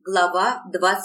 Глава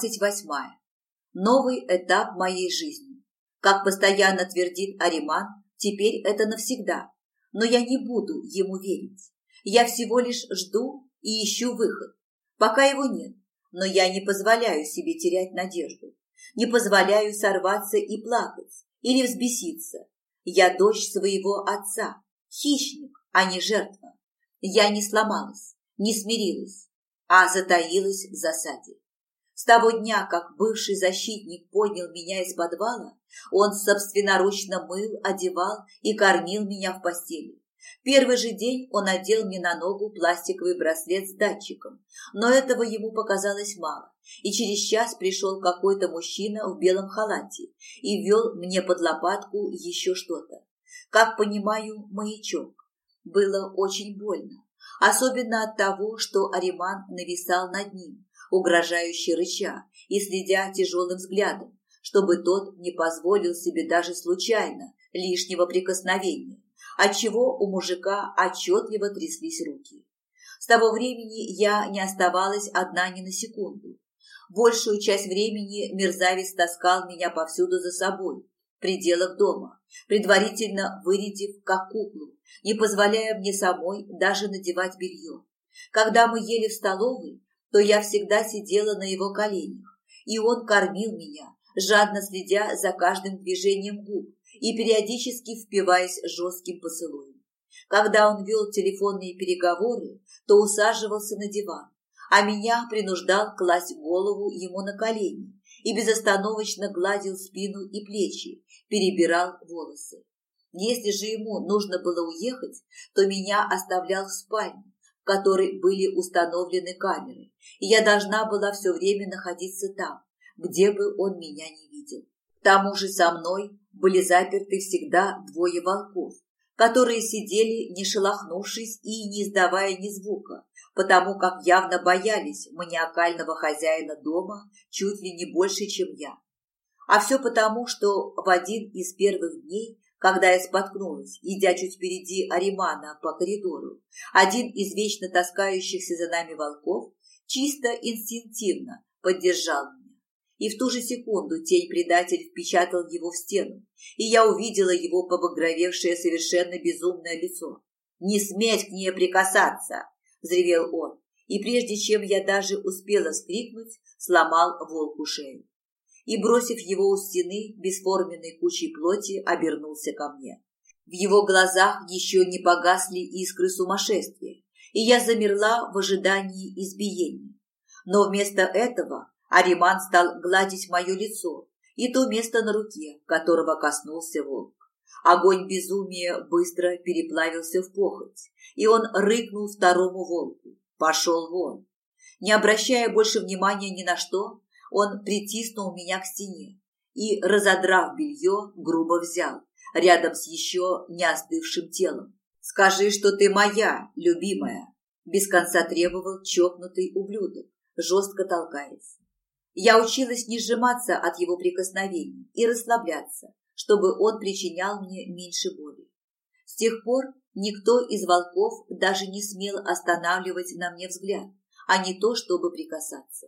28. Новый этап моей жизни. Как постоянно твердит Ариман, теперь это навсегда. Но я не буду ему верить. Я всего лишь жду и ищу выход. Пока его нет, но я не позволяю себе терять надежду. Не позволяю сорваться и плакать или взбеситься. Я дочь своего отца, хищник, а не жертва. Я не сломалась, не смирилась, а затаилась в засаде. С того дня, как бывший защитник поднял меня из подвала, он собственноручно мыл, одевал и кормил меня в постели. Первый же день он надел мне на ногу пластиковый браслет с датчиком, но этого ему показалось мало, и через час пришел какой-то мужчина в белом халате и ввел мне под лопатку еще что-то. Как понимаю, маячок. Было очень больно. Особенно от того, что Ариман нависал над ним, угрожающе рыча и следя тяжелым взглядом, чтобы тот не позволил себе даже случайно лишнего прикосновения, отчего у мужика отчетливо тряслись руки. С того времени я не оставалась одна ни на секунду. Большую часть времени мерзавец таскал меня повсюду за собой, в пределах дома, предварительно вырядив как куклу, не позволяя мне самой даже надевать белье. Когда мы ели в столовой, то я всегда сидела на его коленях, и он кормил меня, жадно следя за каждым движением губ и периодически впиваясь жестким поцелуем. Когда он вел телефонные переговоры, то усаживался на диван, а меня принуждал класть голову ему на колени и безостановочно гладил спину и плечи, перебирал волосы. Если же ему нужно было уехать, то меня оставлял в спальне, в которой были установлены камеры, и я должна была все время находиться там, где бы он меня не видел. К тому же со мной были заперты всегда двое волков, которые сидели, не шелохнувшись и не издавая ни звука, потому как явно боялись маниакального хозяина дома чуть ли не больше, чем я. А все потому, что в один из первых дней, когда я споткнулась, идя чуть впереди Аримана по коридору, один из вечно таскающихся за нами волков чисто инстинктивно поддержал меня. И в ту же секунду тень-предатель впечатал его в стену, и я увидела его побагровевшее совершенно безумное лицо. «Не сметь к ней прикасаться!» – взревел он, и прежде чем я даже успела вскрикнуть, сломал волку шею. И, бросив его у стены бесформенной кучей плоти, обернулся ко мне. В его глазах еще не погасли искры сумасшествия, и я замерла в ожидании избиения. Но вместо этого Ариман стал гладить мое лицо и то место на руке, которого коснулся волк. Огонь безумия быстро переплавился в похоть, и он рыкнул второму волку: «Пошел вон!» Не обращая больше внимания ни на что, он притиснул меня к стене и, разодрав белье, грубо взял, рядом с еще не остывшим телом. «Скажи, что ты моя, любимая!» Без конца требовал чокнутый ублюдок, жестко толкаясь. Я училась не сжиматься от его прикосновений и расслабляться, чтобы он причинял мне меньше боли. С тех пор никто из волков даже не смел останавливать на мне взгляд, а не то, чтобы прикасаться.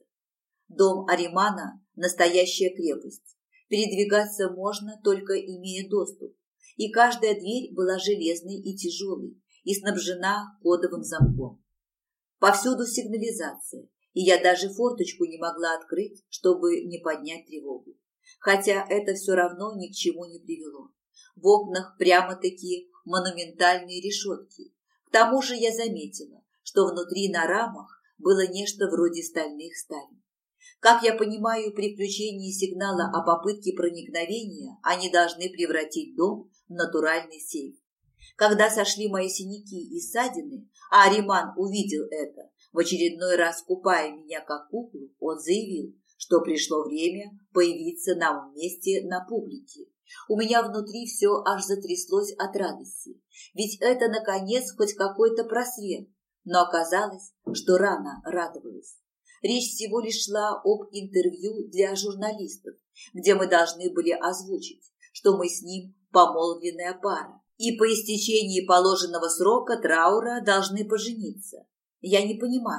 Дом Аримана – настоящая крепость. Передвигаться можно, только имея доступ. И каждая дверь была железной и тяжелой, и снабжена кодовым замком. Повсюду сигнализация, и я даже форточку не могла открыть, чтобы не поднять тревогу. Хотя это все равно ни к чему не привело. В окнах прямо-таки монументальные решетки. К тому же я заметила, что внутри на рамах было нечто вроде стальных ставен. Как я понимаю, при включении сигнала о попытке проникновения они должны превратить дом в натуральный сейф. Когда сошли мои синяки и ссадины, а Ариман увидел это, в очередной раз купая меня как куклу, он заявил, что пришло время появиться нам вместе на публике. У меня внутри все аж затряслось от радости, ведь это, наконец, хоть какой-то просвет, но оказалось, что рано радовалась. Речь всего лишь шла об интервью для журналистов, где мы должны были озвучить, что мы с ним помолвленная пара, и по истечении положенного срока траура должны пожениться. Я не понимаю,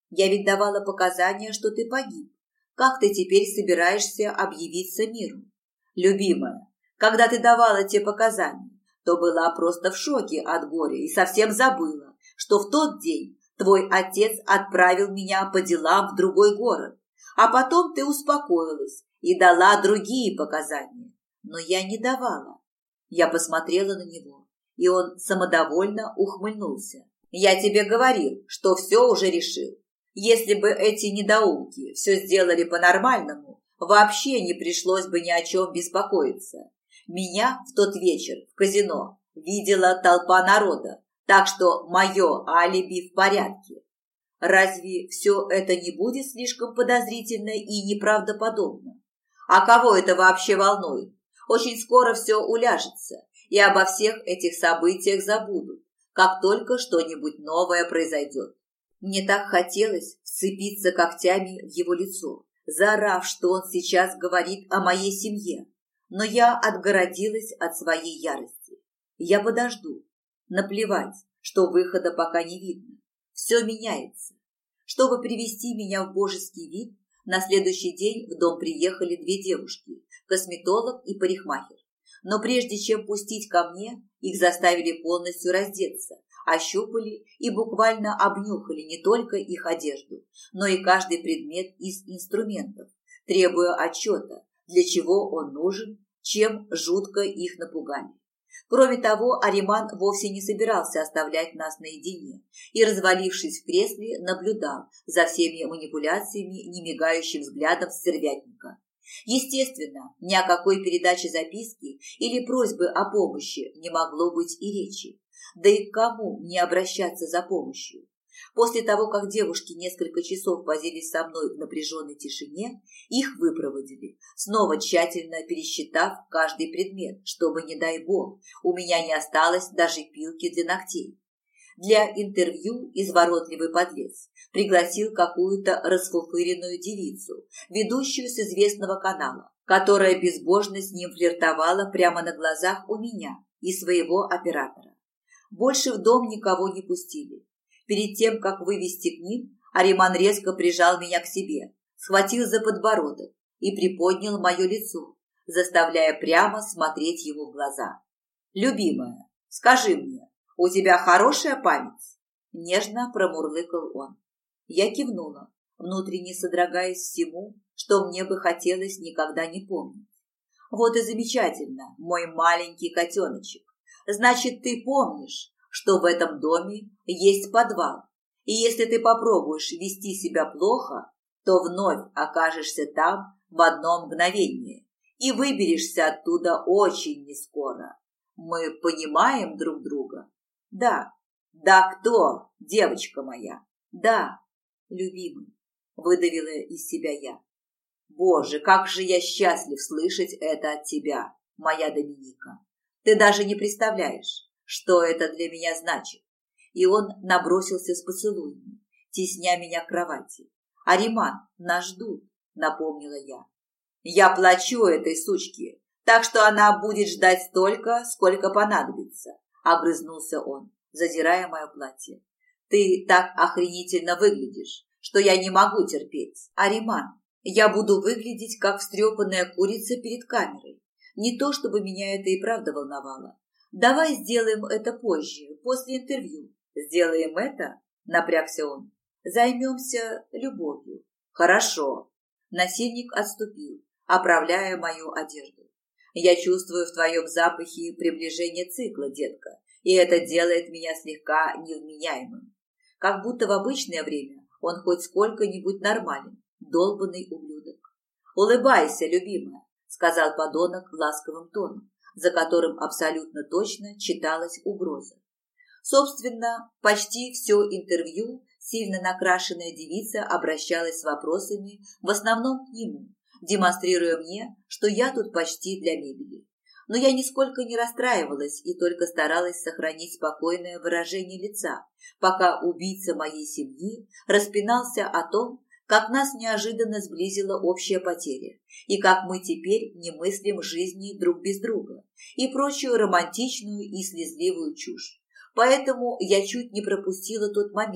Я ведь давала показания, что ты погиб. Как ты теперь собираешься объявиться миру? Любимая, когда ты давала те показания, то была просто в шоке от горя и совсем забыла, что в тот день твой отец отправил меня по делам в другой город, а потом ты успокоилась и дала другие показания. Но я не давала. Я посмотрела на него, и он самодовольно ухмыльнулся. Я тебе говорил, что все уже решил. Если бы эти недоумки все сделали по-нормальному, вообще не пришлось бы ни о чем беспокоиться. Меня в тот вечер в казино видела толпа народа, так что мое алиби в порядке. Разве все это не будет слишком подозрительно и неправдоподобно? А кого это вообще волнует? Очень скоро все уляжется, и обо всех этих событиях забудут, как только что-нибудь новое произойдет. Мне так хотелось вцепиться когтями в его лицо, заорав, что он сейчас говорит о моей семье, но я отгородилась от своей ярости. Я подожду. Наплевать, что выхода пока не видно. Все меняется. Чтобы привести меня в божеский вид, на следующий день в дом приехали две девушки, косметолог и парикмахер. Но прежде чем пустить ко мне, их заставили полностью раздеться, ощупали и буквально обнюхали не только их одежду, но и каждый предмет из инструментов, требуя отчета, для чего он нужен, чем жутко их напугали. Кроме того, Ариман вовсе не собирался оставлять нас наедине и, развалившись в кресле, наблюдал за всеми манипуляциями немигающим взглядом стервятника. Естественно, ни о какой передаче записки или просьбы о помощи не могло быть и речи. Да и к кому мне обращаться за помощью? После того, как девушки несколько часов возились со мной в напряженной тишине, их выпроводили, снова тщательно пересчитав каждый предмет, чтобы, не дай бог, у меня не осталось даже пилки для ногтей. Для интервью изворотливый подлец пригласил какую-то расфуфыренную девицу, ведущую с известного канала, которая безбожно с ним флиртовала прямо на глазах у меня и своего оператора. Больше в дом никого не пустили. Перед тем, как вывести к ним, Ариман резко прижал меня к себе, схватил за подбородок и приподнял мое лицо, заставляя прямо смотреть ему в глаза. «Любимая, скажи мне, у тебя хорошая память?» – нежно промурлыкал он. Я кивнула, внутренне содрогаясь всему, что мне бы хотелось никогда не помнить. «Вот и замечательно, мой маленький котеночек. Значит, ты помнишь, что в этом доме есть подвал, и если ты попробуешь вести себя плохо, то вновь окажешься там в одно мгновение и выберешься оттуда очень нескоро. Мы понимаем друг друга?» «Да». «Да кто, девочка моя?» «Да, любимый», – выдавила из себя я. «Боже, как же я счастлив слышать это от тебя, моя Доминика. Ты даже не представляешь, что это для меня значит». И он набросился с поцелуями, тесня меня к кровати. «Ариман, нас ждут», – напомнила я. «Я плачу этой сучке, так что она будет ждать столько, сколько понадобится», – огрызнулся он, задирая мое платье. «Ты так охренительно выглядишь, что я не могу терпеть. Ариман, я буду выглядеть, как встрепанная курица перед камерой. Не то чтобы меня это и правда волновало. Давай сделаем это позже, после интервью». «Сделаем это?» – напрягся он. «Займемся любовью». «Хорошо». Насильник отступил, оправляя мою одежду. «Я чувствую в твоем запахе приближение цикла, детка, и это делает меня слегка невменяемым. Как будто в обычное время он хоть сколько-нибудь нормален, долбанный ублюдок». «Улыбайся, любимая», – сказал подонок ласковым тоном, за которым абсолютно точно читалась угроза. Собственно, почти все интервью сильно накрашенная девица обращалась с вопросами в основном к нему, демонстрируя мне, что я тут почти для мебели. Но я нисколько не расстраивалась и только старалась сохранить спокойное выражение лица, пока убийца моей семьи распинался о том, как нас неожиданно сблизила общая потеря, и как мы теперь не мыслим жизни друг без друга, и прочую романтичную и слезливую чушь. Поэтому я чуть не пропустила тот момент,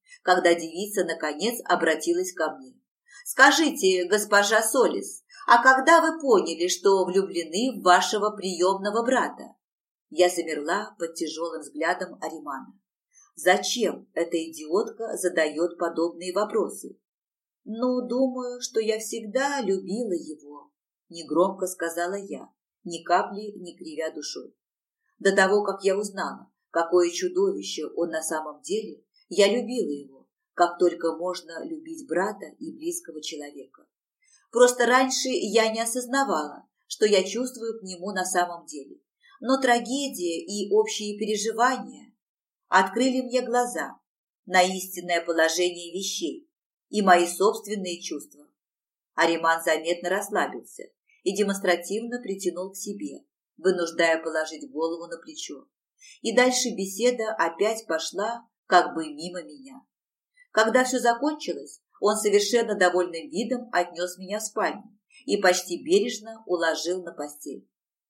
когда девица, наконец, обратилась ко мне. «Скажите, госпожа Солис, а когда вы поняли, что влюблены в вашего приемного брата?» Я замерла под тяжелым взглядом Аримана. Зачем эта идиотка задает подобные вопросы? «Ну, думаю, что я всегда любила его», – негромко сказала я, ни капли не кривя душой. До того, как я узнала, какое чудовище он на самом деле, я любила его, как только можно любить брата и близкого человека. Просто раньше я не осознавала, что я чувствую к нему на самом деле. Но трагедия и общие переживания открыли мне глаза на истинное положение вещей и мои собственные чувства. Ариман заметно расслабился и демонстративно притянул к себе, вынуждая положить голову на плечо. И дальше беседа опять пошла как бы мимо меня. Когда все закончилось, он совершенно довольным видом отнес меня в спальню и почти бережно уложил на постель.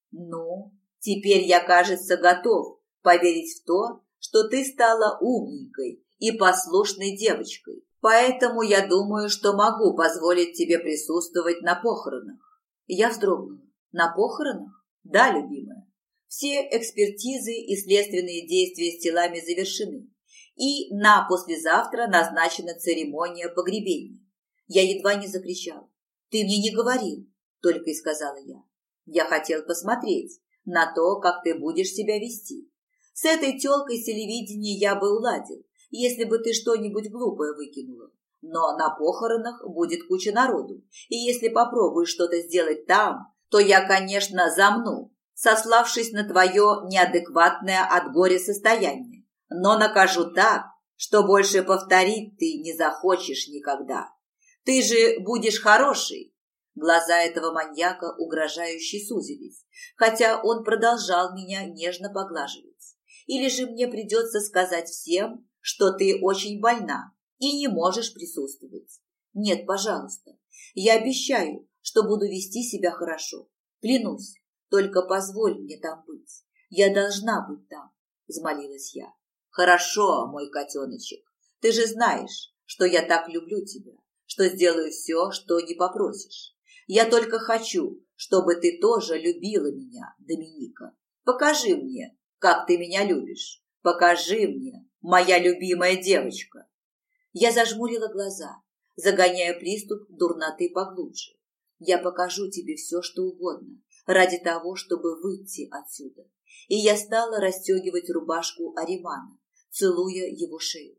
«Ну, теперь я, кажется, готов поверить в то, что ты стала умненькой и послушной девочкой, поэтому я думаю, что могу позволить тебе присутствовать на похоронах». Я вздрогнула. «На похоронах? Да, любимая. Все экспертизы и следственные действия с телами завершены, и на послезавтра назначена церемония погребения». Я едва не закричала. «Ты мне не говорил», – только и сказала я. «Я хотел посмотреть на то, как ты будешь себя вести. С этой тёлкой с телевидения я бы уладил, если бы ты что-нибудь глупое выкинула. Но на похоронах будет куча народу, и если попробуешь что-то сделать там, то я, конечно, замну, сославшись на твое неадекватное от горя состояние, но накажу так, что больше повторить ты не захочешь никогда. Ты же будешь хороший». Глаза этого маньяка угрожающе сузились, хотя он продолжал меня нежно поглаживать. «Или же мне придется сказать всем, что ты очень больна и не можешь присутствовать? Нет, пожалуйста, я обещаю, что буду вести себя хорошо. Клянусь, только позволь мне там быть. Я должна быть там», – взмолилась я. «Хорошо, мой котеночек, ты же знаешь, что я так люблю тебя, что сделаю все, что не попросишь. Я только хочу, чтобы ты тоже любила меня, Доминика. Покажи мне, как ты меня любишь. Покажи мне, моя любимая девочка». Я зажмурила глаза, загоняя приступ дурноты поглубже. «Я покажу тебе все, что угодно, ради того, чтобы выйти отсюда». И я стала расстегивать рубашку Аримана, целуя его шею.